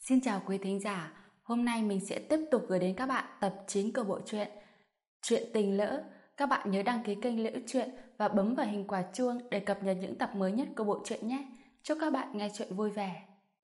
Xin chào quý thính giả, hôm nay mình sẽ tiếp tục gửi đến các bạn tập 9 của bộ truyện Chuyện tình lỡ. Các bạn nhớ đăng ký kênh Liễu Chuyện và bấm vào hình quả chuông để cập nhật những tập mới nhất của bộ truyện nhé. Chúc các bạn nghe chuyện vui vẻ.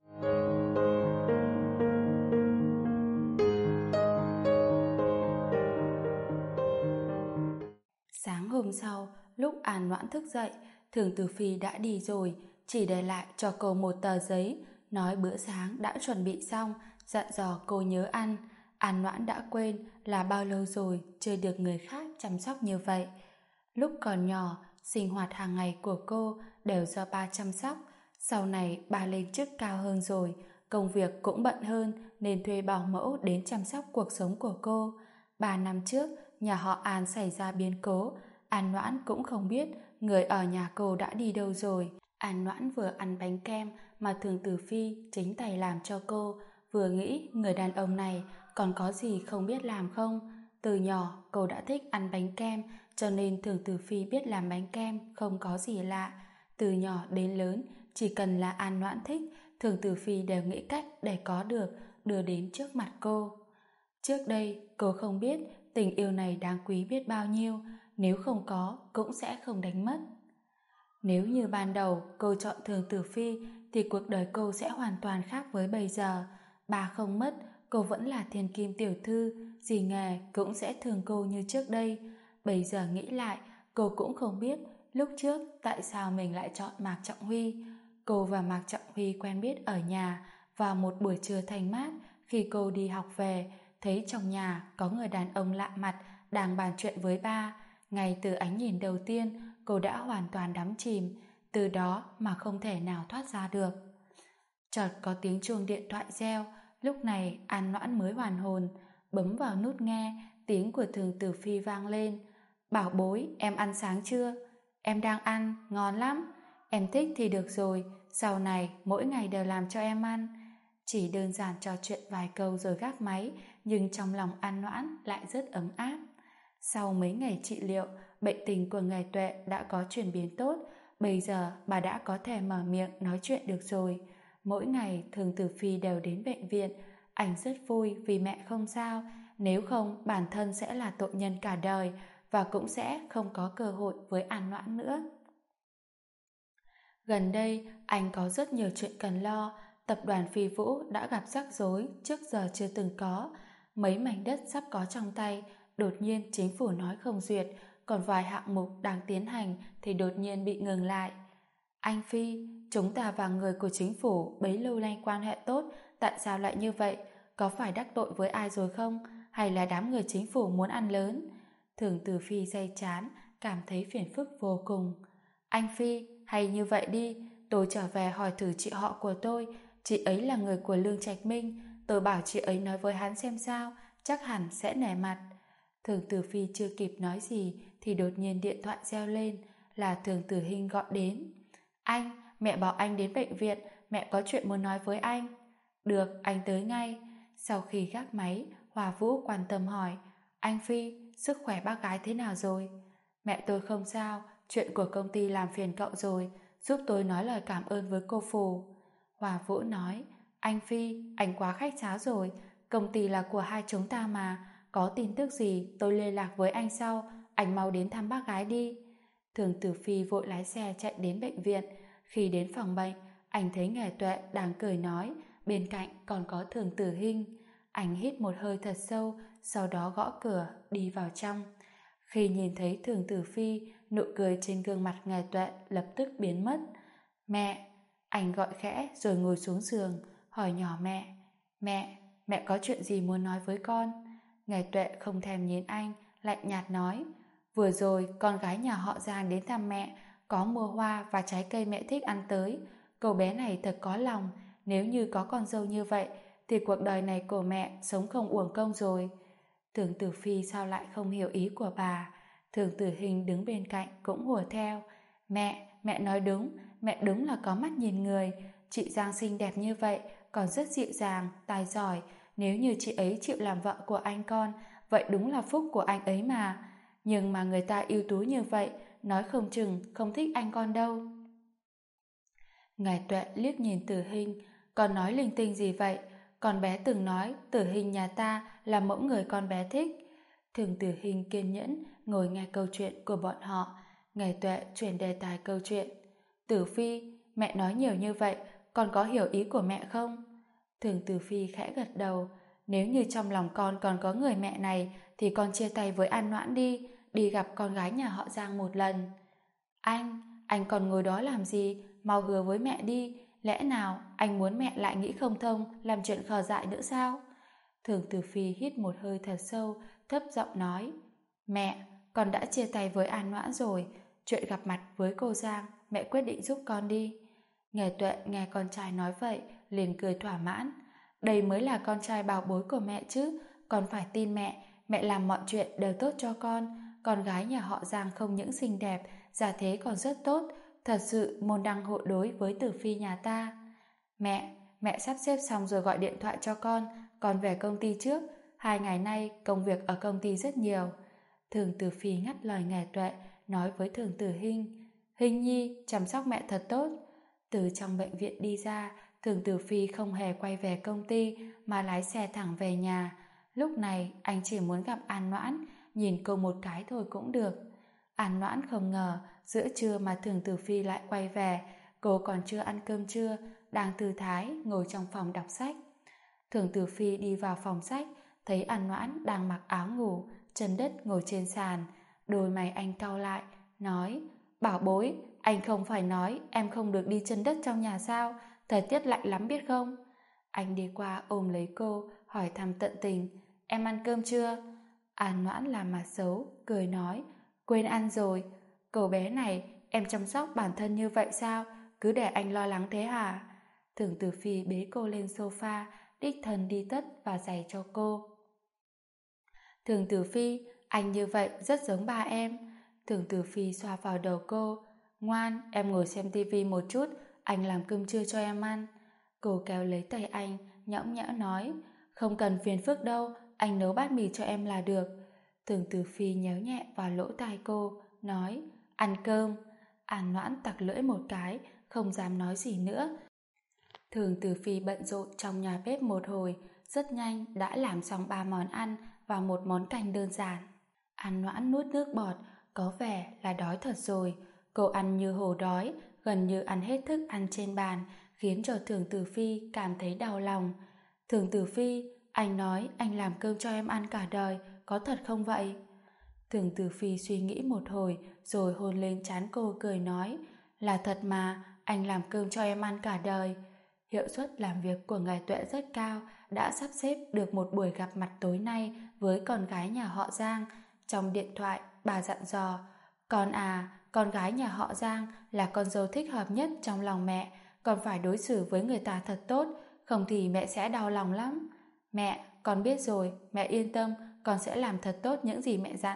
Sáng hôm sau, lúc An Noãn thức dậy, Thường Tử Phi đã đi rồi, chỉ để lại cho cô một tờ giấy, nói bữa sáng đã chuẩn bị xong, dặn dò cô nhớ ăn. An Noãn đã quên là bao lâu rồi chưa được người khác chăm sóc như vậy. Lúc còn nhỏ, sinh hoạt hàng ngày của cô đều do ba chăm sóc. Sau này ba lên chức cao hơn rồi, công việc cũng bận hơn nên thuê bảo mẫu đến chăm sóc cuộc sống của cô. 3 năm trước, nhà họ An xảy ra biến cố. An Noãn cũng không biết người ở nhà cô đã đi đâu rồi. An Noãn vừa ăn bánh kem mà Thường Tử Phi chính tay làm cho cô, vừa nghĩ người đàn ông này còn có gì không biết làm không. Từ nhỏ cô đã thích ăn bánh kem, cho nên Thường Tử Phi biết làm bánh kem không có gì lạ. Từ nhỏ đến lớn, chỉ cần là An Noãn thích, Thường Tử Phi đều nghĩ cách để có được, đưa đến trước mặt cô. Trước đây, cô không biết tình yêu này đáng quý biết bao nhiêu, nếu không có cũng sẽ không đánh mất. Nếu như ban đầu cô chọn Thường Tử Phi thì cuộc đời cô sẽ hoàn toàn khác với bây giờ. Bà không mất, cô vẫn là thiên kim tiểu thư, gì nghề cũng sẽ thương cô như trước đây. Bây giờ nghĩ lại, cô cũng không biết lúc trước tại sao mình lại chọn Mạc Trọng Huy. Cô và Mạc Trọng Huy quen biết ở nhà vào một buổi trưa thanh mát. Khi cô đi học về, thấy trong nhà có người đàn ông lạ mặt đang bàn chuyện với ba. Ngay từ ánh nhìn đầu tiên, cô đã hoàn toàn đắm chìm, từ đó mà không thể nào thoát ra được. Chợt có tiếng chuông điện thoại reo, lúc này An Noãn mới hoàn hồn, bấm vào nút nghe, tiếng của Thường Tử Phi vang lên. Bảo bối, em ăn sáng chưa? Em đang ăn, ngon lắm. Em thích thì được rồi, sau này mỗi ngày đều làm cho em ăn. Chỉ đơn giản trò chuyện vài câu rồi gác máy, nhưng trong lòng An Noãn lại rất ấm áp. Sau mấy ngày trị liệu, bệnh tình của ngài Tuệ đã có chuyển biến tốt, bây giờ bà đã có thể mở miệng nói chuyện được rồi. Mỗi ngày Thường Tử Phi đều đến bệnh viện, anh rất vui vì mẹ không sao, nếu không bản thân sẽ là tội nhân cả đời và cũng sẽ không có cơ hội với An Noãn nữa. Gần đây, anh có rất nhiều chuyện cần lo. Tập đoàn Phi Vũ đã gặp rắc rối trước giờ chưa từng có. Mấy mảnh đất sắp có trong tay, đột nhiên chính phủ nói không duyệt, còn vài hạng mục đang tiến hành thì đột nhiên bị ngừng lại. Anh Phi, chúng ta và người của chính phủ bấy lâu nay quan hệ tốt, tại sao lại như vậy? Có phải đắc tội với ai rồi không? Hay là đám người chính phủ muốn ăn lớn? Thường Tử Phi day chán, cảm thấy phiền phức vô cùng. Anh Phi, hay như vậy đi, tôi trở về hỏi thử chị họ của tôi, chị ấy là người của Lương Trạch Minh, tôi bảo chị ấy nói với hắn xem sao, chắc hẳn sẽ nể mặt. Thường Tử Phi chưa kịp nói gì thì đột nhiên điện thoại reo lên, là Thường Tử Hinh gọi đến. Anh, mẹ bảo anh đến bệnh viện, mẹ có chuyện muốn nói với anh. Được, anh tới ngay. Sau khi gác máy, Hòa Vũ quan tâm hỏi, anh Phi, sức khỏe bác gái thế nào rồi? Mẹ tôi không sao, chuyện của công ty làm phiền cậu rồi, giúp tôi nói lời cảm ơn với cô Phù. Hòa Vũ nói, anh Phi, anh quá khách sáo rồi, công ty là của hai chúng ta mà, có tin tức gì tôi liên lạc với anh sau, anh mau đến thăm bác gái đi. Thường Tử Phi vội lái xe chạy đến bệnh viện. Khi đến phòng bệnh, anh thấy Ngải Tuệ đang cười nói, bên cạnh còn có Thường Tử Hinh. Anh hít một hơi thật sâu, sau đó gõ cửa, đi vào trong. Khi nhìn thấy Thường Tử Phi, nụ cười trên gương mặt Ngải Tuệ lập tức biến mất. Mẹ, anh gọi khẽ rồi ngồi xuống giường, hỏi nhỏ mẹ. Mẹ có chuyện gì muốn nói với con? Ngải Tuệ không thèm nhìn anh, lạnh nhạt nói, vừa rồi con gái nhà họ Giang đến thăm mẹ, có mua hoa và trái cây mẹ thích ăn tới. Cậu bé này thật có lòng, nếu như có con dâu như vậy thì cuộc đời này của mẹ sống không uổng công rồi. Thường Tử Phi sao lại không hiểu ý của bà? Thường Tử Hình đứng bên cạnh cũng hùa theo. Mẹ nói đúng, mẹ đúng là có mắt nhìn người. Chị Giang xinh đẹp như vậy, còn rất dịu dàng, tài giỏi. Nếu như chị ấy chịu làm vợ của anh con, vậy đúng là phúc của anh ấy mà. Nhưng mà người ta ưu tú như vậy, nói không chừng không thích anh con đâu. Ngài Tuệ liếc nhìn Tử Hình, con nói linh tinh gì vậy? Con bé từng nói Tử Hình nhà ta là mẫu người con bé thích. Thường Tử Hình kiên nhẫn ngồi nghe câu chuyện của bọn họ. Ngài Tuệ chuyển đề tài câu chuyện. Tử Phi, mẹ nói nhiều như vậy, con có hiểu ý của mẹ không? Thường Tử Phi khẽ gật đầu. Nếu như trong lòng con còn có người mẹ này thì con chia tay với An Noãn đi gặp con gái nhà họ Giang một lần. Anh còn ngồi đó làm gì? Mau hứa với mẹ đi. Lẽ nào anh muốn mẹ lại nghĩ không thông, làm chuyện khờ dại nữa sao? Thường Tử Phi hít một hơi thật sâu, thấp giọng nói: Mẹ, con đã chia tay với An Noãn rồi. Chuyện gặp mặt với cô Giang, mẹ quyết định giúp con đi. Nghe Tuệ nghe con trai nói vậy, liền cười thỏa mãn. Đây mới là con trai bảo bối của mẹ chứ. Con phải tin mẹ, mẹ làm mọi chuyện đều tốt cho con. Con gái nhà họ Giang không những xinh đẹp, gia thế còn rất tốt, thật sự môn đăng hộ đối với Tử Phi nhà ta. Mẹ sắp xếp xong rồi gọi điện thoại cho con về công ty trước. 2 ngày nay công việc ở công ty rất nhiều. Thường Tử Phi ngắt lời Ngài Tuệ, nói với Thường Tử Hinh: Hinh nhi, chăm sóc mẹ thật tốt. Từ trong bệnh viện đi ra, Thường Tử Phi không hề quay về công ty mà lái xe thẳng về nhà. Lúc này anh chỉ muốn gặp An Noãn, nhìn cô một cái thôi cũng được. An Noãn không ngờ giữa trưa mà Thường Tử Phi lại quay về. Cô còn chưa ăn cơm trưa, đang thư thái ngồi trong phòng đọc sách. Thường Tử Phi đi vào phòng sách, thấy An Noãn đang mặc áo ngủ, chân đất ngồi trên sàn. Đôi mày anh cau lại, nói: Bảo bối, anh không phải nói em không được đi chân đất trong nhà sao? Thời tiết lạnh lắm biết không? Anh đi qua ôm lấy cô, hỏi thăm tận tình: Em ăn cơm chưa? An Noãn làm mặt xấu, cười nói: Quên ăn rồi. Cậu bé này, em chăm sóc bản thân như vậy sao? Cứ để anh lo lắng thế hả? Thường Tử Phi bế cô lên sofa, đích thân đi tất và giày cho cô. Thường Tử Phi, anh như vậy rất giống ba em. Thường Tử Phi xoa vào đầu cô: Ngoan, em ngồi xem tivi một chút, anh làm cơm trưa cho em ăn. Cô kéo lấy tay anh, nhõng nhẽo nói: Không cần phiền phức đâu, anh nấu bát mì cho em là được. Thường Tử Phi nhéo nhẹ vào lỗ tai cô, nói: Ăn cơm. An Noãn tặc lưỡi một cái, không dám nói gì nữa. Thường Tử Phi bận rộn trong nhà bếp một hồi, rất nhanh đã làm xong 3 món ăn và một món canh đơn giản. An Noãn nuốt nước bọt, có vẻ là đói thật rồi. Cô ăn như hổ đói, gần như ăn hết thức ăn trên bàn, khiến cho Thường Tử Phi cảm thấy đau lòng. Thường Tử Phi, anh nói anh làm cơm cho em ăn cả đời, có thật không vậy? Thường Tử Phi suy nghĩ một hồi, rồi hôn lên trán cô cười nói: Là thật mà, anh làm cơm cho em ăn cả đời. Hiệu suất làm việc của Ngài Tuệ rất cao, đã sắp xếp được một buổi gặp mặt tối nay với con gái nhà họ Giang. Trong điện thoại, bà dặn dò: Con à, con gái nhà họ Giang là con dâu thích hợp nhất trong lòng mẹ, con phải đối xử với người ta thật tốt, không thì mẹ sẽ đau lòng lắm. Mẹ, con biết rồi, mẹ yên tâm, con sẽ làm thật tốt những gì mẹ dặn.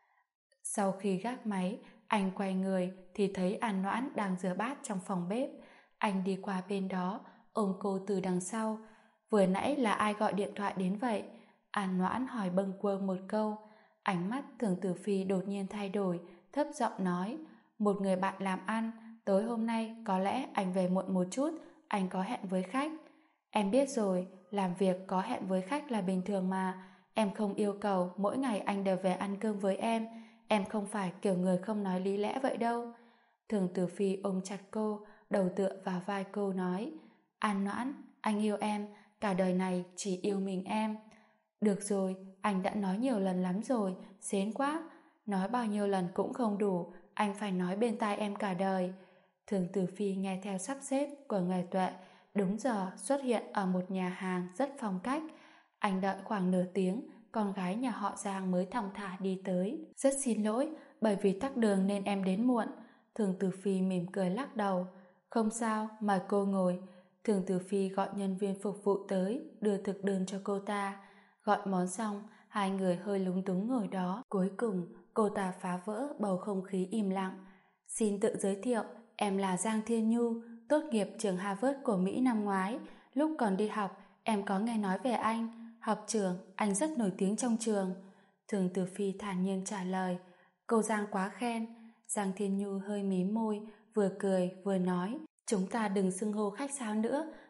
Sau khi gác máy, anh quay người thì thấy An Noãn đang rửa bát trong phòng bếp. Anh đi qua bên đó, ôm cô từ đằng sau. Vừa nãy là ai gọi điện thoại đến vậy? An Noãn hỏi bâng quơ một câu. Ánh mắt Thường Tử Phi đột nhiên thay đổi, thấp giọng nói: Một người bạn làm ăn, tối hôm nay có lẽ anh về muộn một chút, anh có hẹn với khách. Em biết rồi, làm việc có hẹn với khách là bình thường mà. Em không yêu cầu mỗi ngày anh đều về ăn cơm với em không phải kiểu người không nói lý lẽ vậy đâu. Thường Tử Phi ôm chặt cô, đầu tựa vào vai cô nói: An Noãn, anh yêu em, cả đời này chỉ yêu mình em. Được rồi, anh đã nói nhiều lần lắm rồi, xến quá. Nói bao nhiêu lần cũng không đủ, anh phải nói bên tai em cả đời. Thường Tử Phi nghe theo sắp xếp của Ngài Tuệ, đúng giờ xuất hiện ở một nhà hàng rất phong cách. Anh đợi khoảng nửa tiếng, con gái nhà họ Giang mới thong thả đi tới. Rất xin lỗi, bởi vì tắc đường nên em đến muộn. Thường Tử Phi mỉm cười lắc đầu. Không sao, mời cô ngồi. Thường Tử Phi gọi nhân viên phục vụ tới, đưa thực đơn cho cô ta. Gọi món xong, hai người hơi lúng túng ngồi đó. Cuối cùng, cô ta phá vỡ bầu không khí im lặng. Xin tự giới thiệu, em là Giang Thiên Nhu, tốt nghiệp trường Harvard của Mỹ năm ngoái. Lúc còn đi học, em có nghe nói về anh. Học trường, anh rất nổi tiếng trong trường. Thường Tử Phi thản nhiên trả lời. Cô Giang quá khen. Giang Thiên Nhu hơi mím môi, vừa cười vừa nói: Chúng ta đừng xưng hô khách sáo nữa,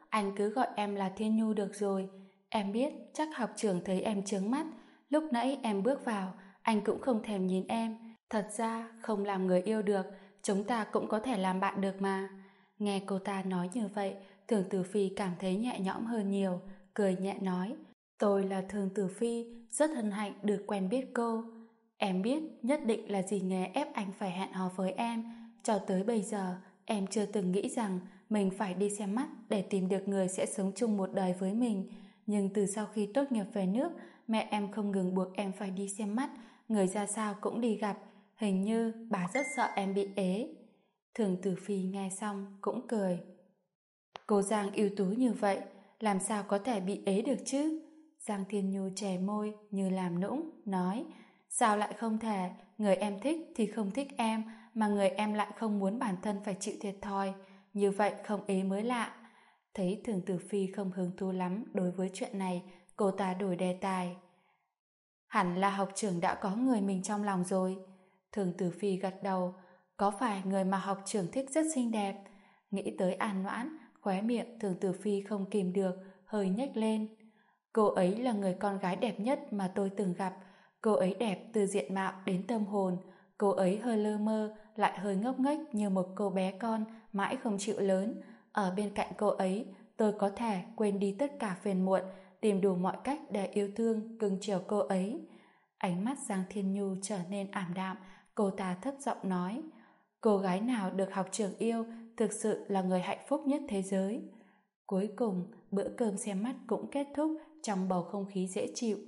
anh cứ gọi em là Thiên Nhu được rồi. Em biết chắc học trưởng thấy em chướng mắt. Lúc nãy em bước vào, anh cũng không thèm nhìn em. Thật ra không làm người yêu được, chúng ta cũng có thể làm bạn được mà. Nghe cô ta nói như vậy, Thường Tử Phi cảm thấy nhẹ nhõm hơn nhiều, cười nhẹ nói: tôi là Thường Tử Phi, rất hân hạnh được quen biết cô. Em biết nhất định là dì Nghề ép anh phải hẹn hò với em. Cho tới bây giờ, em chưa từng nghĩ rằng mình phải đi xem mắt để tìm được người sẽ sống chung một đời với mình. Nhưng từ sau khi tốt nghiệp về nước, mẹ em không ngừng buộc em phải đi xem mắt, người ra sao cũng đi gặp. Hình như bà rất sợ em bị ế. Thường Tử Phi nghe xong cũng cười. Cô Giang ưu tú như vậy, làm sao có thể bị ế được chứ? Giang Thiên Nhu chè môi như làm nũng, nói: sao lại không thể, người em thích thì không thích em, mà người em lại không muốn bản thân phải chịu thiệt thòi, như vậy không ế mới lạ. Thấy Thường Tử Phi không hứng thú lắm đối với chuyện này, cô ta đổi đề tài. Hẳn là học trưởng đã có người mình trong lòng rồi. Thường Tử Phi gật đầu. Có phải người mà học trưởng thích rất xinh đẹp? Nghĩ tới An Noãn, khóe miệng Thường Tử Phi không kìm được, hơi nhếch lên. Cô ấy là người con gái đẹp nhất mà tôi từng gặp. Cô ấy đẹp từ diện mạo đến tâm hồn. Cô ấy hơi lơ mơ, lại hơi ngốc nghếch như một cô bé con mãi không chịu lớn. Ở bên cạnh cô ấy, tôi có thể quên đi tất cả phiền muộn, tìm đủ mọi cách để yêu thương, cưng chiều cô ấy. Ánh mắt Giang Thiên Nhu trở nên ảm đạm, cô ta thấp giọng nói: cô gái nào được học trưởng yêu thực sự là người hạnh phúc nhất thế giới. Cuối cùng, bữa cơm xem mắt cũng kết thúc trong bầu không khí dễ chịu.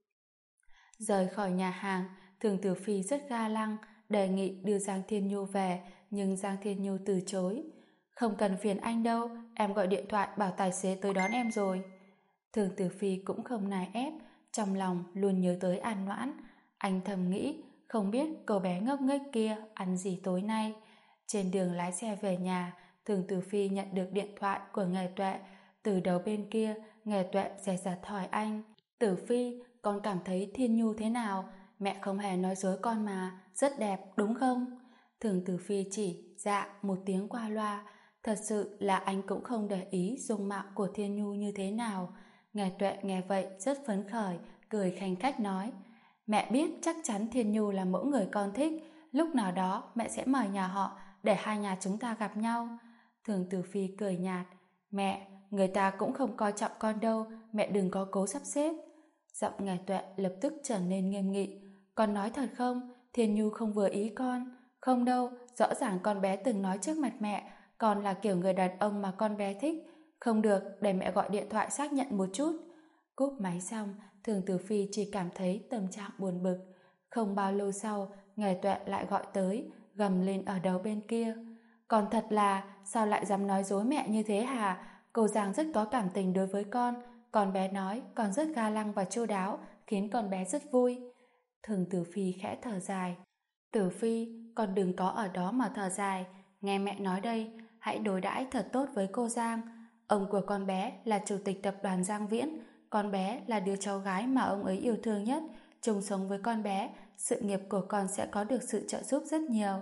Rời khỏi nhà hàng, Thường Tử Phi rất ga lăng, đề nghị đưa Giang Thiên Nhu về, nhưng Giang Thiên Nhu từ chối. Không cần phiền anh đâu, em gọi điện thoại bảo tài xế tới đón em rồi. Thường Tử Phi cũng không nài ép, trong lòng luôn nhớ tới An Noãn. Anh thầm nghĩ, không biết cô bé ngốc nghếch kia ăn gì tối nay. Trên đường lái xe về nhà, Thường Tử Phi nhận được điện thoại của Nghề Tuệ. Từ đầu bên kia, Nghề Tuệ dè dặt hỏi anh: Tử Phi, con cảm thấy Thiên Nhu thế nào? Mẹ không hề nói dối con mà, rất đẹp, đúng không? Thường Tử Phi chỉ dạ một tiếng qua loa. Thật sự là anh cũng không để ý dung mạo của Thiên Nhu như thế nào. Ngài Tuệ nghe vậy rất phấn khởi, cười khanh khách nói: mẹ biết chắc chắn Thiên Nhu là mẫu người con thích, lúc nào đó mẹ sẽ mời nhà họ để hai nhà chúng ta gặp nhau. Thường Tử Phi cười nhạt: mẹ, người ta cũng không coi trọng con đâu, mẹ đừng có cố sắp xếp. Giọng Ngài Tuệ lập tức trở nên nghiêm nghị: con nói thật không? Thiên Nhu không vừa ý con. Không đâu, rõ ràng con bé từng nói trước mặt mẹ con là kiểu người đàn ông mà con bé thích. Không được, để mẹ gọi điện thoại xác nhận một chút. Cúp máy xong, Thường Tử Phi chỉ cảm thấy tâm trạng buồn bực. Không bao lâu sau, Ngài Tuệ lại gọi tới, gầm lên ở đầu bên kia: con thật là, sao lại dám nói dối mẹ như thế hả? Cô Giang rất có cảm tình đối với con bé nói con rất ga lăng và chu đáo, khiến con bé rất vui. Thường Tử Phi khẽ thở dài: Tử Phi, con đừng có ở đó mà thở dài, nghe mẹ nói đây, hãy đối đãi thật tốt với cô Giang. Ông của con bé là chủ tịch tập đoàn Giang Viễn, con bé là đứa cháu gái mà ông ấy yêu thương nhất, chung sống với con bé, sự nghiệp của con sẽ có được sự trợ giúp rất nhiều.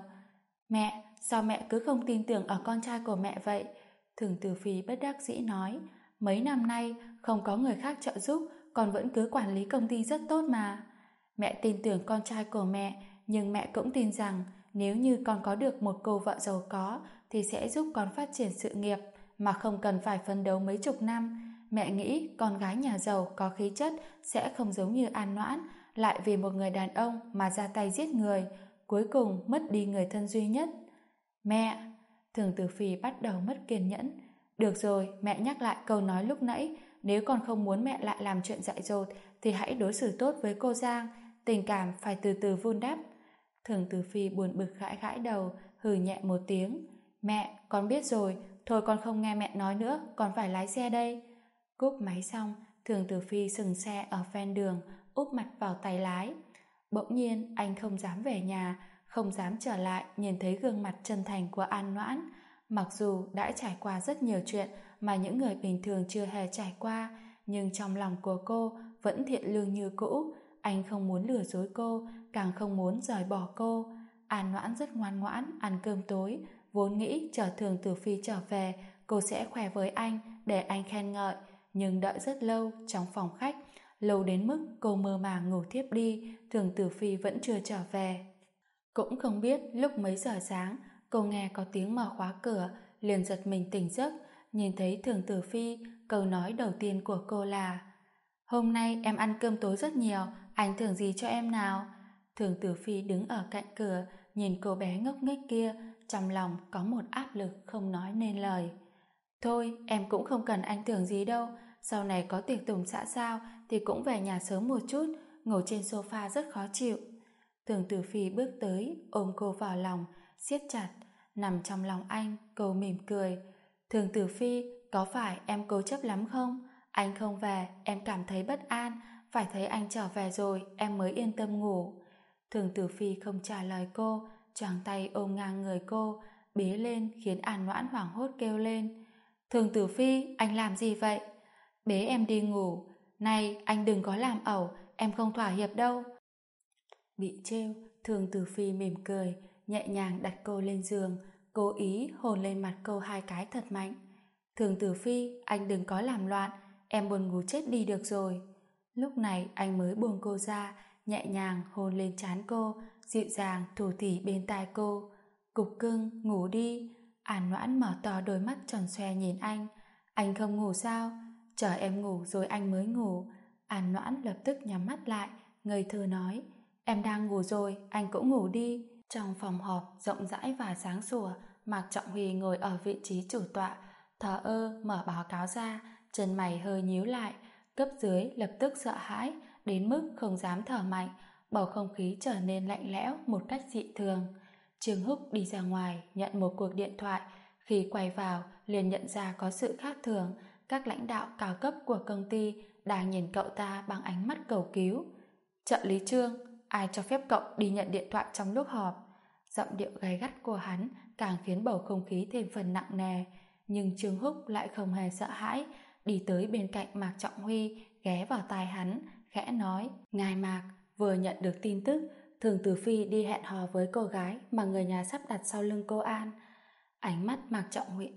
Mẹ, sao mẹ cứ không tin tưởng ở con trai của mẹ vậy? Thường Tử Phi bất đắc dĩ nói: mấy năm nay không có người khác trợ giúp, con vẫn cứ quản lý công ty rất tốt mà. Mẹ tin tưởng con trai của mẹ, nhưng mẹ cũng tin rằng nếu như con có được một cô vợ giàu có thì sẽ giúp con phát triển sự nghiệp mà không cần phải phấn đấu mấy chục năm. Mẹ nghĩ con gái nhà giàu có khí chất sẽ không giống như An Noãn, lại vì một người đàn ông mà ra tay giết người, cuối cùng mất đi người thân duy nhất. Mẹ! Thường Tử Phi bắt đầu mất kiên nhẫn. Được rồi, mẹ nhắc lại câu nói lúc nãy, nếu con không muốn mẹ lại làm chuyện dại dột thì hãy đối xử tốt với cô Giang, tình cảm phải từ từ vun đắp. Thường Tử Phi buồn bực gãi gãi đầu, hừ nhẹ một tiếng. Mẹ, con biết rồi, thôi con không nghe mẹ nói nữa, con phải lái xe đây. Cúp máy xong, Thường Tử Phi dừng xe ở ven đường, úp mặt vào tay lái. Bỗng nhiên anh không dám về nhà, không dám trở lại nhìn thấy gương mặt chân thành của An Noãn. Mặc dù đã trải qua rất nhiều chuyện mà những người bình thường chưa hề trải qua, nhưng trong lòng của cô vẫn thiện lương như cũ. Anh không muốn lừa dối cô, càng không muốn rời bỏ cô. An Noãn rất ngoan ngoãn ăn cơm tối, vốn nghĩ chờ Thường Tử Phi trở về cô sẽ khoe với anh để anh khen ngợi, nhưng đợi rất lâu trong phòng khách, lâu đến mức cô mơ màng ngủ thiếp đi, Thường Tử Phi vẫn chưa trở về. Cũng không biết lúc mấy giờ sáng, cô nghe có tiếng mở khóa cửa, liền giật mình tỉnh giấc, nhìn thấy Thường Tử Phi, câu nói đầu tiên của cô là: "Hôm nay em ăn cơm tối rất nhiều, anh thưởng gì cho em nào?" Thường Tử Phi đứng ở cạnh cửa, nhìn cô bé ngốc nghếch kia, trong lòng có một áp lực không nói nên lời. "Thôi, em cũng không cần anh thưởng gì đâu, sau này có tiệc tùng xã giao thì cũng về nhà sớm một chút, ngồi trên sofa rất khó chịu." Thường Tử Phi bước tới, ôm cô vào lòng, siết chặt, nằm trong lòng anh, cô mỉm cười. "Thường Tử Phi, có phải em cố chấp lắm không? Anh không về, em cảm thấy bất an, phải thấy anh trở về rồi, em mới yên tâm ngủ." Thường Tử Phi không trả lời cô, choàng tay ôm ngang người cô, bế lên khiến An Noãn hoảng hốt kêu lên: "Thường Tử Phi, anh làm gì vậy?" "Bế em đi ngủ." "Này, anh đừng có làm ẩu, em không thỏa hiệp đâu." Bị trêu, Thường Tử Phi mỉm cười, nhẹ nhàng đặt cô lên giường, cố ý hôn lên mặt cô 2 cái thật mạnh. "Thường Tử Phi, anh đừng có làm loạn, em buồn ngủ chết đi được rồi." Lúc này anh mới buông cô ra, nhẹ nhàng hôn lên trán cô, dịu dàng thủ thỉ bên tai cô. "Cục cưng, ngủ đi." An Noãn mở to đôi mắt tròn xoe nhìn anh. "Anh không ngủ sao? Chờ em ngủ rồi anh mới ngủ." An Noãn lập tức nhắm mắt lại, ngây thơ nói: "Em đang ngủ rồi, anh cũng ngủ đi." Trong phòng họp rộng rãi và sáng sủa, Mạc Trọng Huy ngồi ở vị trí chủ tọa, thờ ơ mở báo cáo ra, chân mày hơi nhíu lại. Cấp dưới lập tức sợ hãi đến mức không dám thở mạnh, bầu không khí trở nên lạnh lẽo một cách dị thường. Trương Húc đi ra ngoài nhận một cuộc điện thoại, khi quay vào liền nhận ra có sự khác thường. Các lãnh đạo cao cấp của công ty đang nhìn cậu ta bằng ánh mắt cầu cứu. "Trợ lý Trương, ai cho phép cậu đi nhận điện thoại trong lúc họp?" Giọng điệu gay gắt của hắn càng khiến bầu không khí thêm phần nặng nề, nhưng Trương Húc lại không hề sợ hãi, đi tới bên cạnh Mạc Trọng Huy, ghé vào tai hắn, khẽ nói: "Ngài Mạc, vừa nhận được tin tức Thường Tử Phi đi hẹn hò với cô gái mà người nhà sắp đặt sau lưng cô An." Ánh mắt Mạc Trọng Huy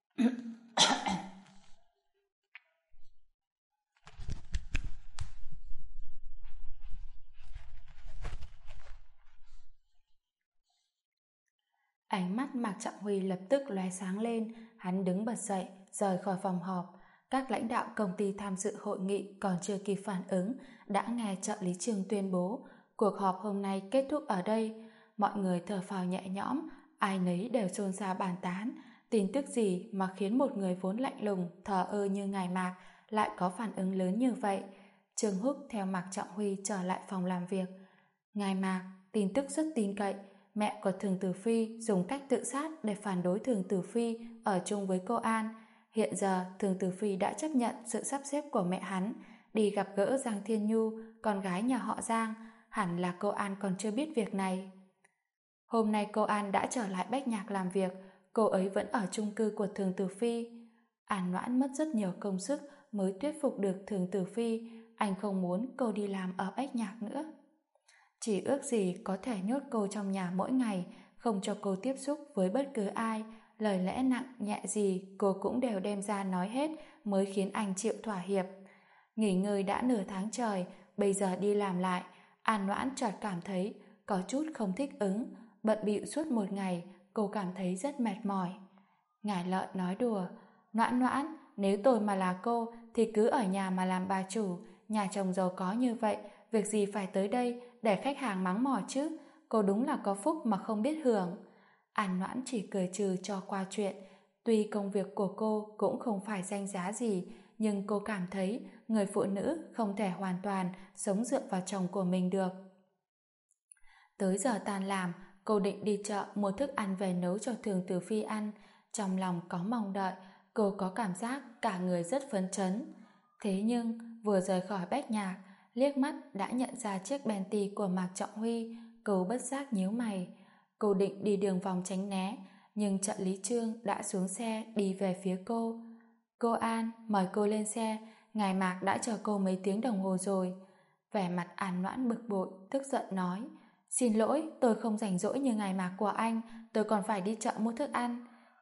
Ánh mắt Mạc Trọng Huy lập tức lóe sáng lên, hắn đứng bật dậy, rời khỏi phòng họp. Các lãnh đạo công ty tham dự hội nghị còn chưa kịp phản ứng, đã nghe trợ lý Trương tuyên bố cuộc họp hôm nay kết thúc ở đây. Mọi người thở phào nhẹ nhõm, ai nấy đều xôn xao bàn tán. Tin tức gì mà khiến một người vốn lạnh lùng, thờ ơ như ngài Mạc lại có phản ứng lớn như vậy? Trương Húc theo Mạc Trọng Huy trở lại phòng làm việc. "Ngài Mạc, tin tức rất tin cậy. Mẹ của Thường Tử Phi dùng cách tự sát để phản đối Thường Tử Phi ở chung với cô An. Hiện giờ Thường Tử Phi đã chấp nhận sự sắp xếp của mẹ hắn, đi gặp gỡ Giang Thiên Nhu, con gái nhà họ Giang. Hẳn là cô An còn chưa biết việc này." Hôm nay cô An đã trở lại Bách Nhạc làm việc, cô ấy vẫn ở chung cư của Thường Tử Phi. An Noãn mất rất nhiều công sức mới thuyết phục được Thường Tử Phi, anh không muốn cô đi làm ở Bách Nhạc nữa. Chỉ ước gì có thể nhốt cô trong nhà mỗi ngày, không cho cô tiếp xúc với bất cứ ai, lời lẽ nặng nhẹ gì cô cũng đều đem ra nói hết mới khiến anh chịu thỏa hiệp. Nghỉ ngơi đã nửa tháng trời, bây giờ đi làm lại, An Noãn chợt cảm thấy có chút không thích ứng, bận bịu suốt một ngày, cô cảm thấy rất mệt mỏi. Ngải Lợi nói đùa: "Noãn Noãn, nếu tôi mà là cô thì cứ ở nhà mà làm bà chủ, nhà chồng giàu có như vậy, việc gì phải tới đây để khách hàng mắng mỏ chứ, cô đúng là có phúc mà không biết hưởng." An Noãn chỉ cười trừ cho qua chuyện. Tuy công việc của cô cũng không phải danh giá gì, nhưng cô cảm thấy người phụ nữ không thể hoàn toàn sống dựa vào chồng của mình được. Tới giờ tan làm, cô định đi chợ mua thức ăn về nấu cho Thường Tử Phi ăn. Trong lòng có mong đợi, cô có cảm giác cả người rất phấn chấn. Thế nhưng, vừa rời khỏi Bách Nhạc, liếc mắt đã nhận ra chiếc Bentley của Mạc Trọng Huy, cô bất giác nhíu mày. Cô định đi đường vòng tránh né, nhưng trợ lý Trương đã xuống xe đi về phía cô. "Cô An, mời cô lên xe, ngài Mạc đã chờ cô mấy tiếng đồng hồ rồi." Vẻ mặt An Noãn bực bội, tức giận nói: "Xin lỗi, tôi không rảnh rỗi như ngài Mạc của anh, tôi còn phải đi chợ mua thức ăn."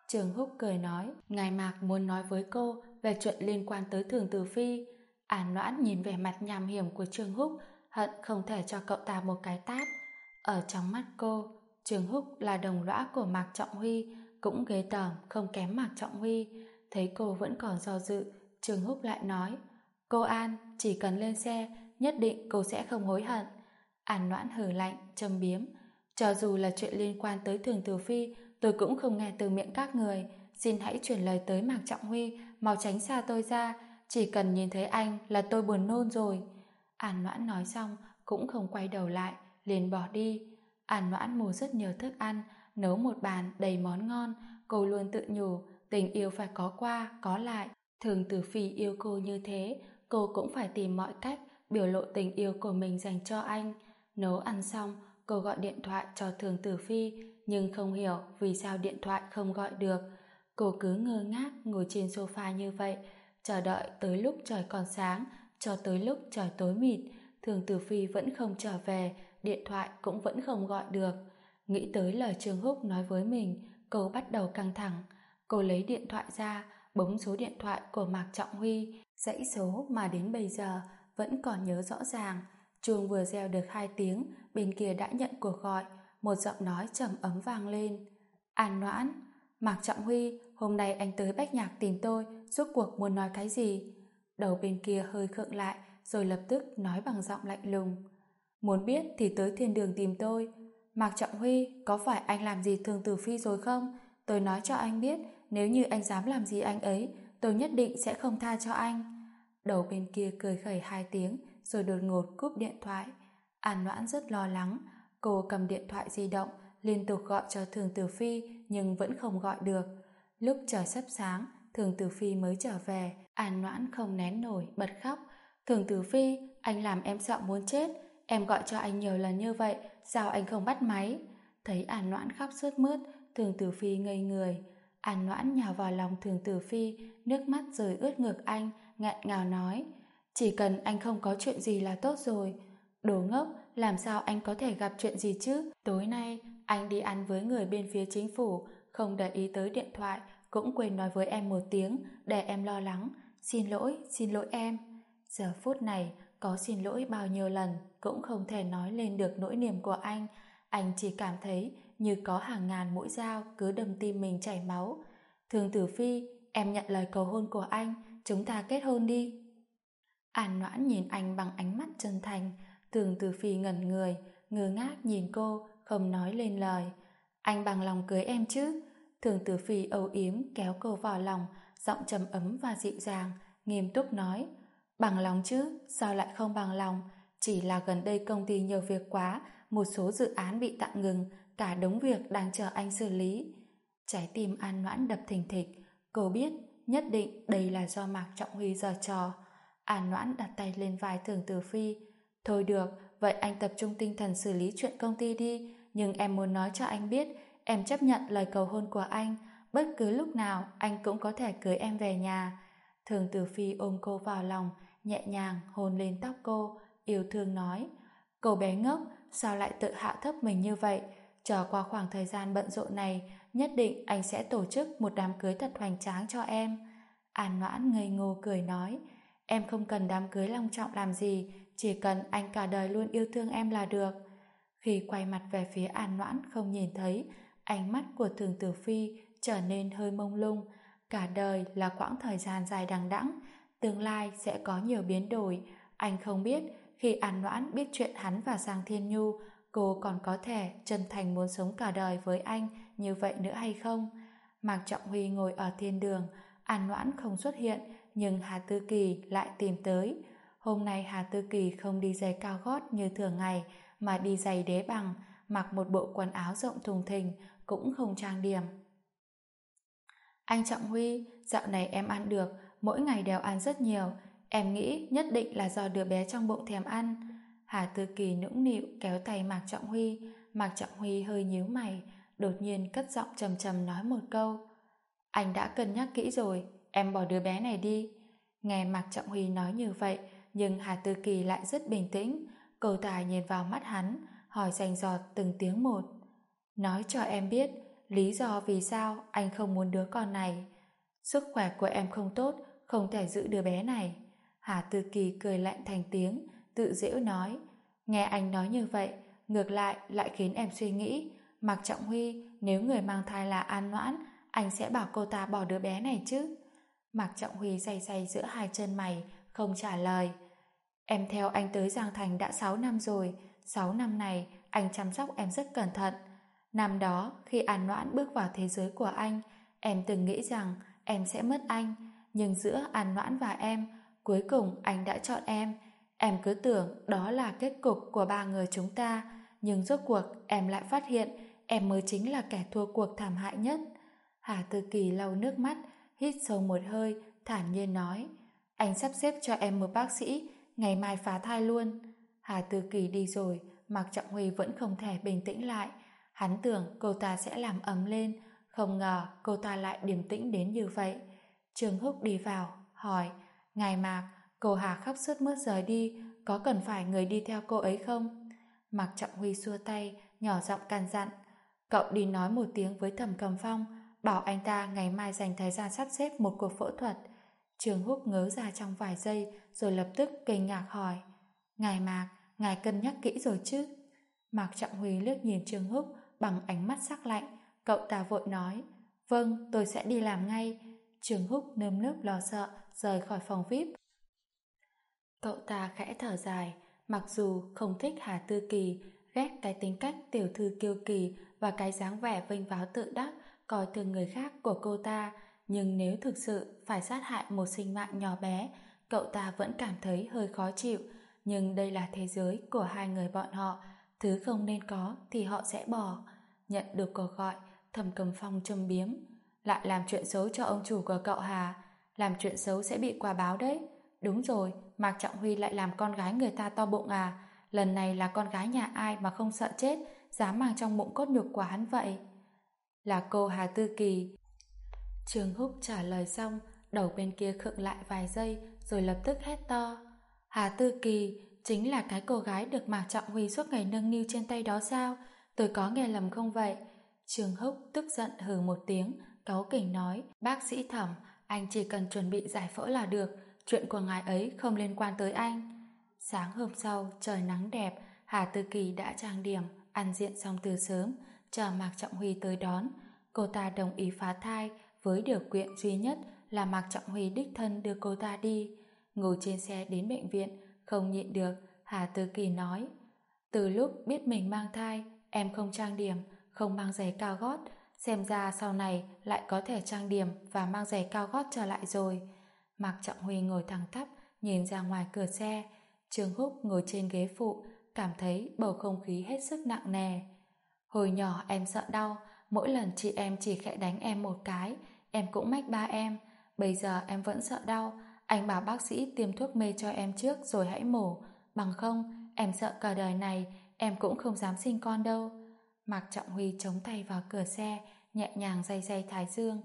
Trường Húc cười nói, ngài Mạc muốn nói với cô về chuyện liên quan tới Thường Tử Phi. An Noãn nhìn vẻ mặt nham hiểm của Trường Húc, hận không thể cho cậu ta một cái tát. Ở trong mắt cô, Trường Húc là đồng lõa của Mạc Trọng Huy, cũng ghê tởm không kém Mạc Trọng Huy. Thấy cô vẫn còn do dự, Trường Húc lại nói, cô An, chỉ cần lên xe, nhất định cô sẽ không hối hận. An Noãn hừ lạnh, châm biếm, cho dù là chuyện liên quan tới Thường Tử Phi, tôi cũng không nghe từ miệng các người. Xin hãy chuyển lời tới Mạc Trọng Huy, mau tránh xa tôi ra. Chỉ cần nhìn thấy anh là tôi buồn nôn rồi. An Noãn nói xong, cũng không quay đầu lại, liền bỏ đi. An Noãn mua rất nhiều thức ăn, nấu một bàn đầy món ngon. Cô luôn tự nhủ, tình yêu phải có qua, có lại. Thường Tử Phi yêu cô như thế, cô cũng phải tìm mọi cách biểu lộ tình yêu của mình dành cho anh. Nấu ăn xong, cô gọi điện thoại cho Thường Tử Phi, nhưng không hiểu vì sao điện thoại không gọi được. Cô cứ ngơ ngác ngồi trên sofa như vậy, chờ đợi tới lúc trời còn sáng, cho tới lúc trời tối mịt. Thường Tử Phi vẫn không trở về, điện thoại cũng vẫn không gọi được. Nghĩ tới lời Trương Húc nói với mình, cô bắt đầu căng thẳng. Cô lấy điện thoại ra, bấm số điện thoại của Mạc Trọng Huy, dãy số mà đến bây giờ vẫn còn nhớ rõ ràng. Chuông vừa reo được 2 tiếng, bên kia đã nhận cuộc gọi, một giọng nói trầm ấm vang lên. An Noãn, Mạc Trọng Huy, hôm nay anh tới Bách Nhạc tìm tôi, rốt cuộc muốn nói cái gì? Đầu bên kia hơi khựng lại, rồi lập tức nói bằng giọng lạnh lùng. Muốn biết thì tới thiên đường tìm tôi. Mạc Trọng Huy, có phải anh làm gì Thường Tử Phi rồi không? Tôi nói cho anh biết, nếu như anh dám làm gì anh ấy, tôi nhất định sẽ không tha cho anh. Đầu bên kia cười khẩy 2 tiếng, rồi đột ngột cúp điện thoại. An Noãn rất lo lắng, cô cầm điện thoại di động, liên tục gọi cho Thường Tử Phi, nhưng vẫn không gọi được. Lúc trời sắp sáng, Thường Tử Phi mới trở về, An Noãn không nén nổi, bật khóc. Thường Tử Phi, anh làm em sợ muốn chết, em gọi cho anh nhiều lần như vậy, sao anh không bắt máy? Thấy An Noãn khóc sướt mướt, Thường Tử Phi ngây người. An Noãn nhào vào lòng Thường Tử Phi, nước mắt rơi ướt ngực anh, nghẹn ngào nói, chỉ cần anh không có chuyện gì là tốt rồi. Đồ ngốc, làm sao anh có thể gặp chuyện gì chứ? Tối nay, anh đi ăn với người bên phía chính phủ, không để ý tới điện thoại, cũng quên nói với em một tiếng, để em lo lắng. Xin lỗi em. Giờ phút này, có xin lỗi bao nhiêu lần, cũng không thể nói lên được nỗi niềm của anh. Anh chỉ cảm thấy như có hàng ngàn mũi dao cứ đâm tim mình chảy máu. Thường Tử Phi, em nhận lời cầu hôn của anh, chúng ta kết hôn đi. An Noãn nhìn anh bằng ánh mắt chân thành. Thường Tử Phi ngẩn người, ngơ ngác nhìn cô, không nói lên lời. Anh bằng lòng cưới em chứ? Thường Tử Phi âu yếm kéo cô vào lòng, giọng trầm ấm và dịu dàng, nghiêm túc nói. Bằng lòng chứ, sao lại không bằng lòng? Chỉ là gần đây công ty nhiều việc quá, một số dự án bị tạm ngừng, cả đống việc đang chờ anh xử lý. Trái tim An Noãn đập thình thịch, cô biết nhất định đây là do Mạc Trọng Huy giở trò. An Noãn đặt tay lên vai Thường Tử Phi. Thôi được, vậy anh tập trung tinh thần xử lý chuyện công ty đi, nhưng em muốn nói cho anh biết, em chấp nhận lời cầu hôn của anh, bất cứ lúc nào anh cũng có thể cưới em về nhà. Thường Tử Phi ôm cô vào lòng, nhẹ nhàng hôn lên tóc cô, yêu thương nói, cô bé ngốc, sao lại tự hạ thấp mình như vậy? Chờ qua khoảng thời gian bận rộn này, nhất định anh sẽ tổ chức một đám cưới thật hoành tráng cho em. An Noãn ngây ngô cười nói, em không cần đám cưới long trọng làm gì, chỉ cần anh cả đời luôn yêu thương em là được. Khi quay mặt về phía An Noãn không nhìn thấy, ánh mắt của Thường Tử Phi trở nên hơi mông lung. Cả đời là quãng thời gian dài đằng đẵng, tương lai sẽ có nhiều biến đổi. Anh không biết khi An Noãn biết chuyện hắn và Giang Thiên Nhu, cô còn có thể chân thành muốn sống cả đời với anh như vậy nữa hay không? Mạc Trọng Huy ngồi ở thiên đường, An Noãn không xuất hiện, nhưng Hà Tư Kỳ lại tìm tới. Hôm nay Hà Tư Kỳ không đi giày cao gót như thường ngày, mà đi giày đế bằng, mặc một bộ quần áo rộng thùng thình, cũng không trang điểm. Anh Trọng Huy, dạo này em ăn được, mỗi ngày đều ăn rất nhiều. Em nghĩ nhất định là do đứa bé trong bụng thèm ăn. Hà Tư Kỳ nũng nịu kéo tay Mạc Trọng Huy. Mạc Trọng Huy hơi nhíu mày, đột nhiên cất giọng trầm trầm nói một câu. Anh đã cân nhắc kỹ rồi, em bỏ đứa bé này đi. Nghe Mạc Trọng Huy nói như vậy, nhưng Hà Tư Kỳ lại rất bình tĩnh. Cô ta nhìn vào mắt hắn, hỏi rành rọt từng tiếng một. Nói cho em biết, lý do vì sao anh không muốn đứa con này. Sức khỏe của em không tốt, không thể giữ đứa bé này. Hà Tư Kỳ cười lạnh thành tiếng, tự giễu nói. Nghe anh nói như vậy, ngược lại khiến em suy nghĩ, Mạc Trọng Huy, nếu người mang thai là An Noãn, anh sẽ bảo cô ta bỏ đứa bé này chứ? Mạc Trọng Huy day day giữa hai chân mày, không trả lời. Em theo anh tới Giang Thành đã 6 năm rồi, 6 năm này anh chăm sóc em rất cẩn thận. Năm đó, khi An Noãn bước vào thế giới của anh, em từng nghĩ rằng em sẽ mất anh, nhưng giữa An Noãn và em, cuối cùng anh đã chọn em. Em cứ tưởng đó là kết cục của ba người chúng ta, nhưng rốt cuộc em lại phát hiện em mới chính là kẻ thua cuộc thảm hại nhất. Hà Tư Kỳ lau nước mắt, hít sâu một hơi, thản nhiên nói. Anh sắp xếp cho em một bác sĩ, ngày mai phá thai luôn. Hà Tư Kỳ đi rồi, Mạc Trọng Huy vẫn không thể bình tĩnh lại. Hắn tưởng cô ta sẽ làm ầm lên, không ngờ cô ta lại điềm tĩnh đến như vậy. Trương Húc đi vào, hỏi, Ngài Mạc, cô Hà khóc sướt mướt rời đi, có cần phải người đi theo cô ấy không? Mạc Trọng Huy xua tay, nhỏ giọng căn dặn, cậu đi nói một tiếng với Thẩm Cầm Phong, bảo anh ta ngày mai dành thời gian sắp xếp một cuộc phẫu thuật. Trương Húc ngớ ra trong vài giây, rồi lập tức kinh ngạc hỏi, Ngài Mạc, ngài cân nhắc kỹ rồi chứ? Mạc Trọng Huy liếc nhìn Trương Húc bằng ánh mắt sắc lạnh, cậu ta vội nói, vâng, tôi sẽ đi làm ngay. Trương Húc nơm nớp lo sợ rời khỏi phòng VIP. Cậu ta khẽ thở dài, mặc dù không thích Hà Tư Kỳ, ghét cái tính cách tiểu thư kiêu kỳ và cái dáng vẻ vênh váo tự đắc, coi thường người khác của cô ta, nhưng nếu thực sự phải sát hại một sinh mạng nhỏ bé, cậu ta vẫn cảm thấy hơi khó chịu. Nhưng đây là thế giới của hai người bọn họ, thứ không nên có thì họ sẽ bỏ. Nhận được cuộc gọi, Thẩm Cầm Phong châm biếm, lại làm chuyện xấu cho ông chủ của cậu Hà, làm chuyện xấu sẽ bị quả báo đấy. Đúng rồi, Mạc Trọng Huy lại làm con gái người ta to bụng à? Lần này là con gái nhà ai mà không sợ chết, dám mang trong bụng cốt nhục của hắn vậy? Là cô Hà Tư Kỳ. Trương Húc trả lời xong, đầu bên kia khựng lại vài giây, rồi lập tức hét to. Hà Tư Kỳ, chính là cái cô gái được Mạc Trọng Huy suốt ngày nâng niu trên tay đó sao? Tôi có nghe lầm không vậy? Trương Húc tức giận hừ một tiếng, cáu kỉnh nói, bác sĩ Thẩm, anh chỉ cần chuẩn bị giải phẫu là được, chuyện của ngài ấy không liên quan tới anh. Sáng hôm sau, trời nắng đẹp, Hà Tư Kỳ đã trang điểm, ăn diện xong từ sớm, chờ Mạc Trọng Huy tới đón. Cô ta đồng ý phá thai với điều kiện duy nhất là Mạc Trọng Huy đích thân đưa cô ta đi. Ngồi trên xe đến bệnh viện, không nhịn được, Hà Tư Kỳ nói, từ lúc biết mình mang thai, em không trang điểm, không mang giày cao gót, xem ra sau này lại có thể trang điểm và mang giày cao gót trở lại rồi. Mạc Trọng Huy ngồi thẳng tắp, nhìn ra ngoài cửa xe. Trương Húc ngồi trên ghế phụ, cảm thấy bầu không khí hết sức nặng nề. Hồi nhỏ em sợ đau, mỗi lần chị em chỉ khẽ đánh em một cái, em cũng mách ba em. Bây giờ em vẫn sợ đau, anh bảo bác sĩ tiêm thuốc mê cho em trước rồi hãy mổ. Bằng không, em sợ cả đời này em cũng không dám sinh con đâu. Mạc Trọng Huy chống tay vào cửa xe, nhẹ nhàng day day thái dương.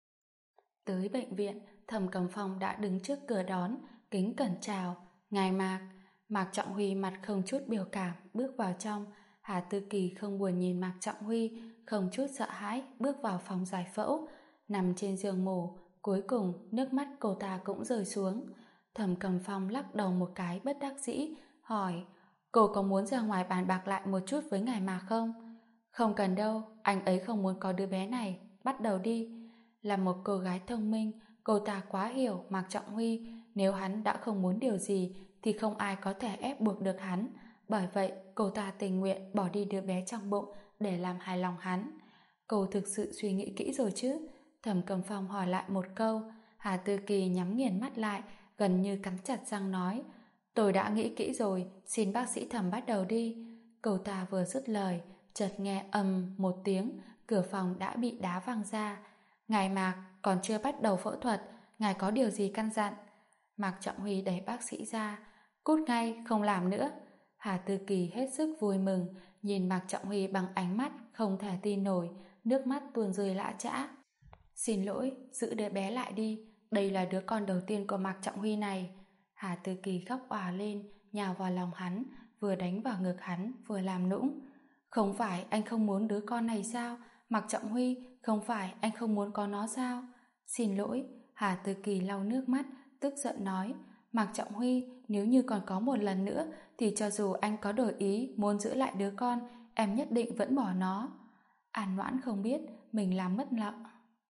Tới bệnh viện, Thẩm Cầm Phong đã đứng trước cửa đón, kính cẩn chào. Ngài Mạc. Mạc Trọng Huy mặt không chút biểu cảm, bước vào trong. Hà Tư Kỳ không buồn nhìn Mạc Trọng Huy, không chút sợ hãi, bước vào phòng giải phẫu. Nằm trên giường mổ, cuối cùng nước mắt cô ta cũng rơi xuống. Thẩm Cầm Phong lắc đầu một cái bất đắc dĩ, hỏi, cô có muốn ra ngoài bàn bạc lại một chút với ngài Mạc không? Không cần đâu, anh ấy không muốn có đứa bé này, bắt đầu đi. Là một cô gái thông minh, cô ta quá hiểu Mạc Trọng Huy, nếu hắn đã không muốn điều gì thì không ai có thể ép buộc được hắn. Bởi vậy, cô ta tình nguyện bỏ đi đứa bé trong bụng để làm hài lòng hắn. Cô thực sự suy nghĩ kỹ rồi chứ? Thẩm Cầm Phong hỏi lại một câu. Hà Tư Kỳ nhắm nghiền mắt lại, gần như cắn chặt răng nói, tôi đã nghĩ kỹ rồi, xin bác sĩ Thẩm bắt đầu đi. Cô ta vừa dứt lời, chợt nghe ầm một tiếng, cửa phòng đã bị đá văng ra. Ngài Mạc, còn chưa bắt đầu phẫu thuật, ngài có điều gì căn dặn? Mạc Trọng Huy đẩy bác sĩ ra, cút ngay, không làm nữa. Hà Tư Kỳ hết sức vui mừng, nhìn Mạc Trọng Huy bằng ánh mắt không thể tin nổi, nước mắt tuôn rơi lã chã. Xin lỗi, giữ đứa bé lại đi, đây là đứa con đầu tiên của Mạc Trọng Huy này. Hà Tư Kỳ khóc òa lên, nhào vào lòng hắn, vừa đánh vào ngực hắn, vừa làm nũng. Không phải anh không muốn đứa con này sao? Mạc Trọng Huy, không phải anh không muốn có nó sao? Xin lỗi, Hà Tư Kỳ lau nước mắt, tức giận nói, Mạc Trọng Huy, nếu như còn có một lần nữa thì cho dù anh có đổi ý muốn giữ lại đứa con, em nhất định vẫn bỏ nó. An Noãn không biết mình làm mất lặng.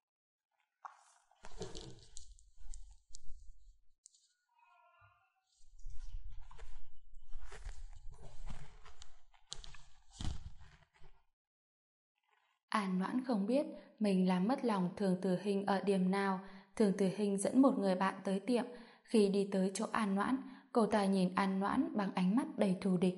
An Noãn không biết mình làm mất lòng Thường Tử Hình ở điểm nào. Thường Tử Hình dẫn một người bạn tới tiệm. Khi đi tới chỗ An Noãn, cô ta nhìn An Noãn bằng ánh mắt đầy thù địch.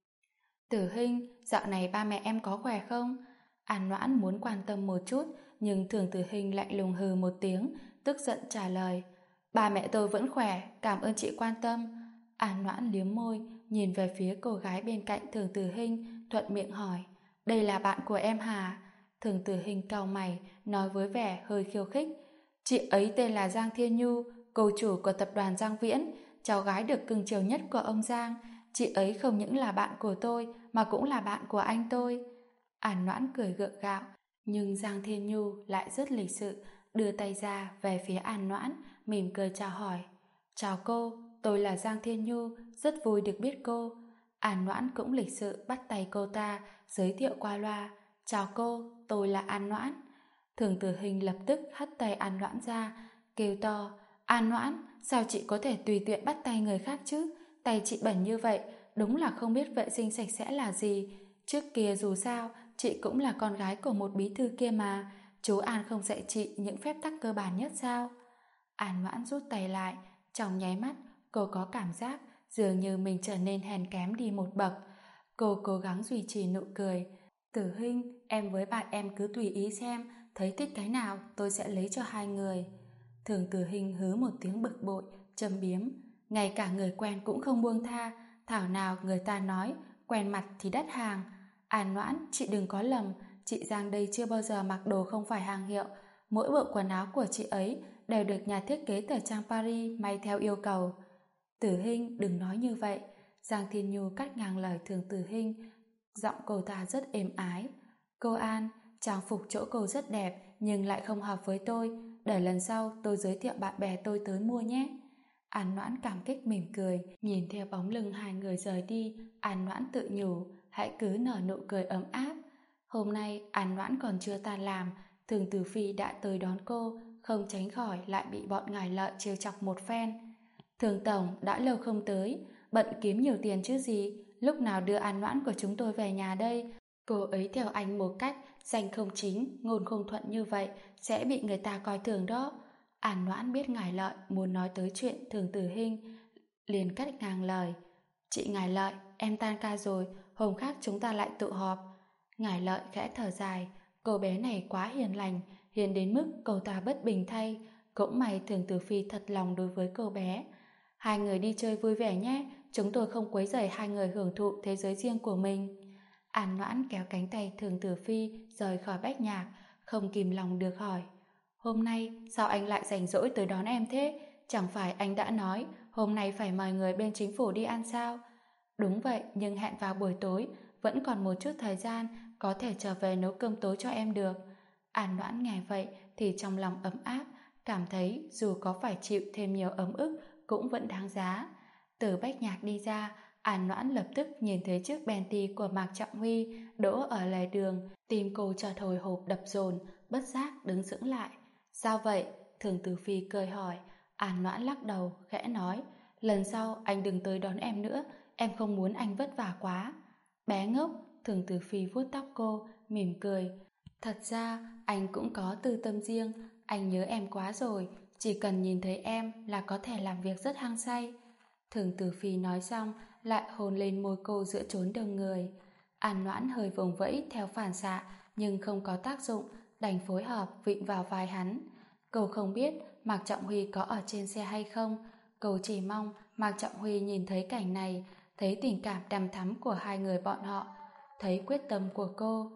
Tử Hình, dạo này ba mẹ em có khỏe không? An Noãn muốn quan tâm một chút, nhưng Thường Tử Hình lạnh lùng hừ một tiếng, tức giận trả lời. Ba mẹ tôi vẫn khỏe, cảm ơn chị quan tâm. An Noãn liếm môi, nhìn về phía cô gái bên cạnh Thường Tử Hình, thuận miệng hỏi. Đây là bạn của em hả? Thường Tử Hình cau mày, nói với vẻ hơi khiêu khích. Chị ấy tên là Giang Thiên Nhu, cô chủ của tập đoàn Giang Viễn, cháu gái được cưng chiều nhất của ông Giang. Chị ấy không những là bạn của tôi, mà cũng là bạn của anh tôi. An Noãn cười gượng gạo, nhưng Giang Thiên Nhu lại rất lịch sự, đưa tay ra về phía An Noãn, mỉm cười chào hỏi. Chào cô, tôi là Giang Thiên Nhu, rất vui được biết cô. An Noãn cũng lịch sự bắt tay cô ta, giới thiệu qua loa. Chào cô, tôi là An Noãn. Thường Tử Hình lập tức hất tay An Noãn ra, kêu to. An Noãn, sao chị có thể tùy tiện bắt tay người khác chứ? Tay chị bẩn như vậy, đúng là không biết vệ sinh sạch sẽ là gì. Trước kia dù sao, chị cũng là con gái của một bí thư kia mà. Chú An không dạy chị những phép tắc cơ bản nhất sao? An Noãn rút tay lại, trong nháy mắt, cô có cảm giác dường như mình trở nên hèn kém đi một bậc. Cô cố gắng duy trì nụ cười. Tử Hinh, em với bạn em cứ tùy ý xem, thấy thích cái nào tôi sẽ lấy cho hai người. Thường Tử Hinh hứ một tiếng bực bội, châm biếm. Ngay cả người quen cũng không buông tha, thảo nào người ta nói, quen mặt thì đắt hàng. An Noãn, chị đừng có lầm, chị Giang đây chưa bao giờ mặc đồ không phải hàng hiệu. Mỗi bộ quần áo của chị ấy đều được nhà thiết kế thời trang Paris may theo yêu cầu. Tử Hinh, đừng nói như vậy. Giang Thiên Nhu cắt ngang lời Thường Tử Hinh, giọng cô ta rất êm ái. Cô An, trang phục chỗ cô rất đẹp nhưng lại không hợp với tôi. Để lần sau tôi giới thiệu bạn bè tôi tới mua nhé. An Noãn cảm kích mỉm cười, nhìn theo bóng lưng hai người rời đi. An Noãn tự nhủ, hãy cứ nở nụ cười ấm áp. Hôm nay An Noãn còn chưa tan làm, Thường Tử Phi đã tới đón cô, không tránh khỏi lại bị bọn ngài Lợi trêu chọc một phen. Thường tổng đã lâu không tới, bận kiếm nhiều tiền chứ gì, lúc nào đưa An Noãn của chúng tôi về nhà đây? Cô ấy theo anh một cách danh không chính, ngôn không thuận như vậy sẽ bị người ta coi thường đó. An Noãn biết ngài Lợi muốn nói tới chuyện Thường Tử Hinh, liền cắt ngang lời. Chị ngài Lợi, em tan ca rồi, hôm khác chúng ta lại tụ họp. Ngài Lợi khẽ thở dài, cô bé này quá hiền lành, hiền đến mức cô ta bất bình thay. Cũng may Thường Tử Phi thật lòng đối với cô bé. Hai người đi chơi vui vẻ nhé, chúng tôi không quấy rầy hai người hưởng thụ thế giới riêng của mình. An Noãn kéo cánh tay Thường Tử Phi rời khỏi bách nhạc, không kìm lòng được hỏi. Hôm nay sao anh lại rảnh rỗi tới đón em thế? Chẳng phải anh đã nói hôm nay phải mời người bên chính phủ đi ăn sao? Đúng vậy, nhưng hẹn vào buổi tối, vẫn còn một chút thời gian, có thể trở về nấu cơm tối cho em được. An Noãn nghe vậy thì trong lòng ấm áp, cảm thấy dù có phải chịu thêm nhiều ấm ức cũng vẫn đáng giá. Từ bách nhạc đi ra, An Noãn lập tức nhìn thấy chiếc Bentley của Mạc Trọng Huy đỗ ở lề đường, tim cô chợt hồi hộp đập dồn, bất giác đứng sững lại. Sao vậy? Thường Tử Phi cười hỏi. An Noãn lắc đầu, khẽ nói, lần sau anh đừng tới đón em nữa, em không muốn anh vất vả quá. Bé ngốc, Thường Tử Phi vuốt tóc cô, mỉm cười. Thật ra, anh cũng có tư tâm riêng, anh nhớ em quá rồi, chỉ cần nhìn thấy em là có thể làm việc rất hăng say. Thường Tử Phi nói xong, lại hôn lên môi cô giữa chốn đông người. An Noãn hơi vùng vẫy theo phản xạ, nhưng không có tác dụng, đành phối hợp vịn vào vai hắn. Cô không biết Mạc Trọng Huy có ở trên xe hay không, cô chỉ mong Mạc Trọng Huy nhìn thấy cảnh này, thấy tình cảm đằm thắm của hai người bọn họ, thấy quyết tâm của cô.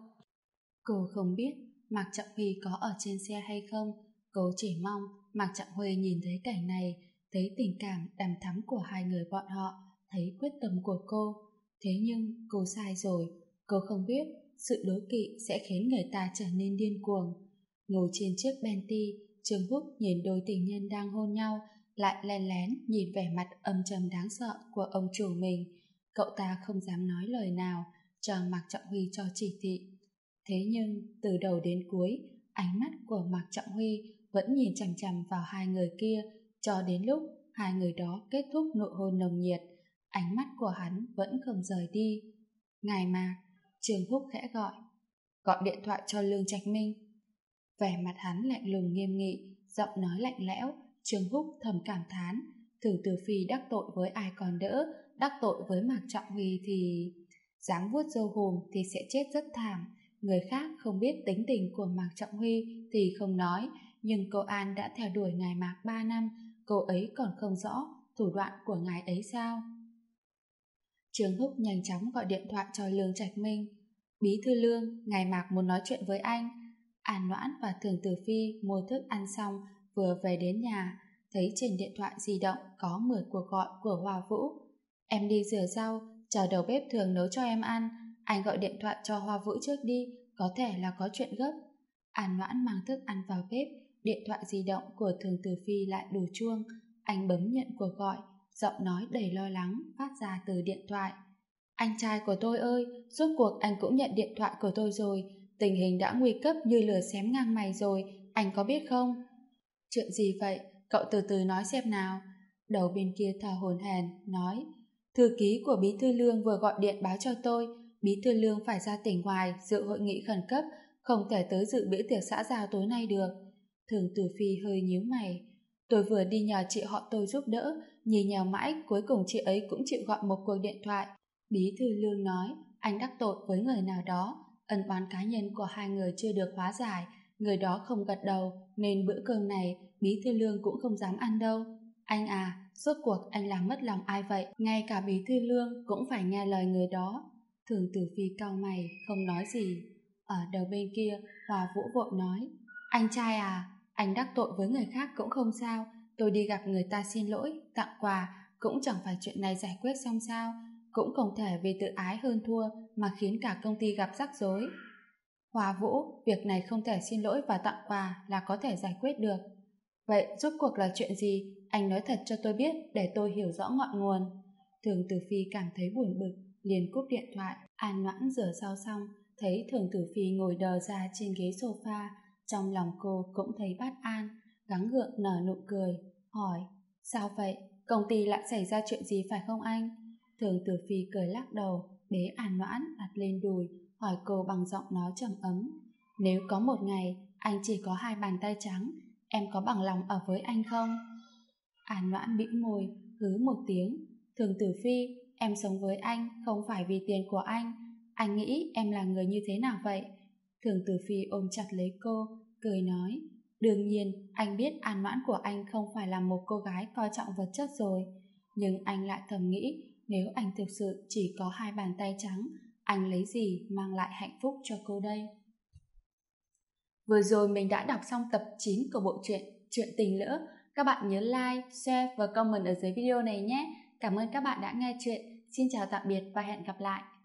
Cô không biết Mạc Trọng Huy có ở trên xe hay không, cô chỉ mong Mạc Trọng Huy nhìn thấy cảnh này, thấy tình cảm đằm thắm của hai người bọn họ, thấy quyết tâm của cô. Thế nhưng cô sai rồi, cô không biết sự đố kỵ sẽ khiến người ta trở nên điên cuồng. Ngồi trên chiếc Bentley, Trương Húc nhìn đôi tình nhân đang hôn nhau, lại len lén nhìn vẻ mặt âm trầm đáng sợ của ông chủ mình. Cậu ta không dám nói lời nào, cho Mạc Trọng Huy cho chỉ thị. Thế nhưng, từ đầu đến cuối, ánh mắt của Mạc Trọng Huy vẫn nhìn chằm chằm vào hai người kia, cho đến lúc hai người đó kết thúc nụ hôn nồng nhiệt. Ánh mắt của hắn vẫn không rời đi. Ngài Mạc, Trương Húc khẽ gọi. Gọi điện thoại cho Lương Trạch Minh. Vẻ mặt hắn lạnh lùng nghiêm nghị, giọng nói lạnh lẽo. Trương Húc thầm cảm thán, Thường Tử Phi đắc tội với ai còn đỡ, đắc tội với Mạc Trọng Huy thì dáng vuốt râu hùm thì sẽ chết rất thảm. Người khác không biết tính tình của Mạc Trọng Huy thì không nói, nhưng cô An đã theo đuổi ngài Mạc 3 năm, cô ấy còn không rõ thủ đoạn của ngài ấy sao? Trương Húc nhanh chóng gọi điện thoại cho Lương Trạch Minh. Bí thư Lương, ngài Mạc muốn nói chuyện với anh. An Noãn và Thường Tử Phi mua thức ăn xong vừa về đến nhà, thấy trên điện thoại di động có 10 cuộc gọi của Hoa Vũ. Em đi rửa rau, chờ đầu bếp Thường nấu cho em ăn. Anh gọi điện thoại cho Hoa Vũ trước đi, có thể là có chuyện gấp. An Noãn mang thức ăn vào bếp, điện thoại di động của Thường Tử Phi lại đổ chuông. Anh bấm nhận cuộc gọi, giọng nói đầy lo lắng phát ra từ điện thoại. Anh trai của tôi ơi, rốt cuộc anh cũng nhận điện thoại của tôi rồi. Tình hình đã nguy cấp như lửa xém ngang mày rồi, anh có biết không? Chuyện gì vậy? Cậu từ từ nói xem nào. Đầu bên kia thở hổn hển nói. Thư ký của Bí thư Lương vừa gọi điện báo cho tôi, Bí thư Lương phải ra tỉnh ngoài dự hội nghị khẩn cấp, không thể tới dự bữa tiệc xã giao tối nay được. Thường Tử Phi hơi nhíu mày. Tôi vừa đi nhờ chị họ tôi giúp đỡ, nhì nhào mãi, cuối cùng chị ấy cũng chịu gọi một cuộc điện thoại. Bí thư Lương nói, anh đắc tội với người nào đó, ân oán cá nhân của hai người chưa được hóa giải, người đó không gật đầu, nên bữa cơm này Bí thư Lương cũng không dám ăn đâu. Anh à, rốt cuộc anh làm mất lòng ai vậy? Ngay cả Bí thư Lương cũng phải nghe lời người đó. Thường Tử Phi cau mày, không nói gì. Ở đầu bên kia, Hòa Vũ vội nói, anh trai à, anh đắc tội với người khác cũng không sao, tôi đi gặp người ta xin lỗi, tặng quà, cũng chẳng phải chuyện này giải quyết xong sao, cũng không thể vì tự ái hơn thua mà khiến cả công ty gặp rắc rối. Hòa Vũ, việc này không thể xin lỗi và tặng quà là có thể giải quyết được. Vậy rốt cuộc là chuyện gì? Anh nói thật cho tôi biết để tôi hiểu rõ ngọn nguồn. Thường Tử Phi cảm thấy buồn bực, liền cúp điện thoại. An Noãn rửa rau xong, thấy Thường Tử Phi ngồi đờ ra trên ghế sofa, trong lòng cô cũng thấy bất an, gắng gượng nở nụ cười, hỏi, sao vậy? Công ty lại xảy ra chuyện gì phải không anh? Thường Tử Phi cười lắc đầu, bế An Noãn đặt lên đùi, hỏi cô bằng giọng nói trầm ấm. Nếu có một ngày anh chỉ có 2 bàn tay trắng, em có bằng lòng ở với anh không? An Noãn bĩu môi, hứ một tiếng. Thường Tử Phi, em sống với anh không phải vì tiền của anh nghĩ em là người như thế nào vậy? Thường Tử Phi ôm chặt lấy cô, cười nói, đương nhiên anh biết An Noãn của anh không phải là một cô gái coi trọng vật chất rồi, nhưng anh lại thầm nghĩ nếu anh thực sự chỉ có 2 bàn tay trắng, anh lấy gì mang lại hạnh phúc cho cô đây? Vừa rồi mình đã đọc xong tập 9 của bộ truyện Chuyện Tình Lỡ. Các bạn nhớ like, share và comment ở dưới video này nhé. Cảm ơn các bạn đã nghe chuyện. Xin chào tạm biệt và hẹn gặp lại.